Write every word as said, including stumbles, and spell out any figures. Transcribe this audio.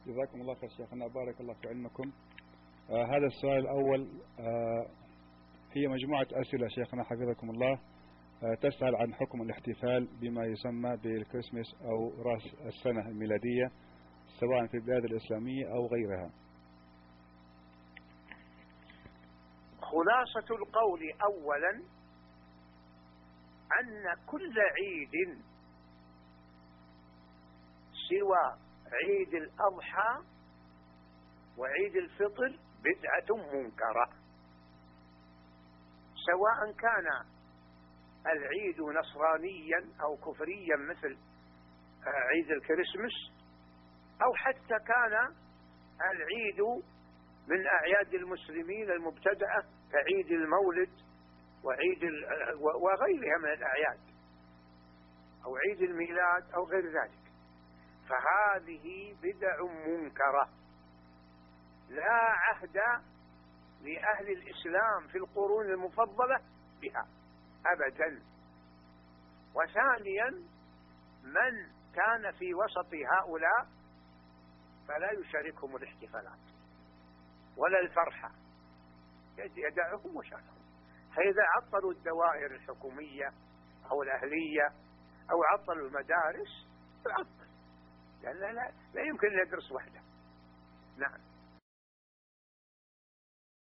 جزاكم الله خير شيخنا، بارك الله في علمكم. آه هذا السؤال الأول، آه هي مجموعة أسئلة شيخنا حفظكم الله، آه تسأل عن حكم الاحتفال بما يسمى بالكريسماس أو رأس السنة الميلادية سواء في البلاد الإسلامية أو غيرها. خلاصة القول أولا أن كل عيد سوى عيد الأضحى وعيد الفطر بدعة منكرة، سواء كان العيد نصرانيا أو كفريا مثل عيد الكريسماس، أو حتى كان العيد من أعياد المسلمين المبتدأة كعيد المولد وعيد وغيرها من الأعياد أو عيد الميلاد أو غير ذلك، فهذه بدع منكرة لا عهد لأهل الإسلام في القرون المفضلة بها أبدا. وثانيا من كان في وسط هؤلاء فلا يشاركهم الاحتفالات ولا الفرحة، يدعهم وشانهم. فإذا عطلوا الدوائر الحكومية أو الأهلية أو عطلوا المدارس يعطل، لأن لا, لا يمكن أن يدرس وحده. نعم.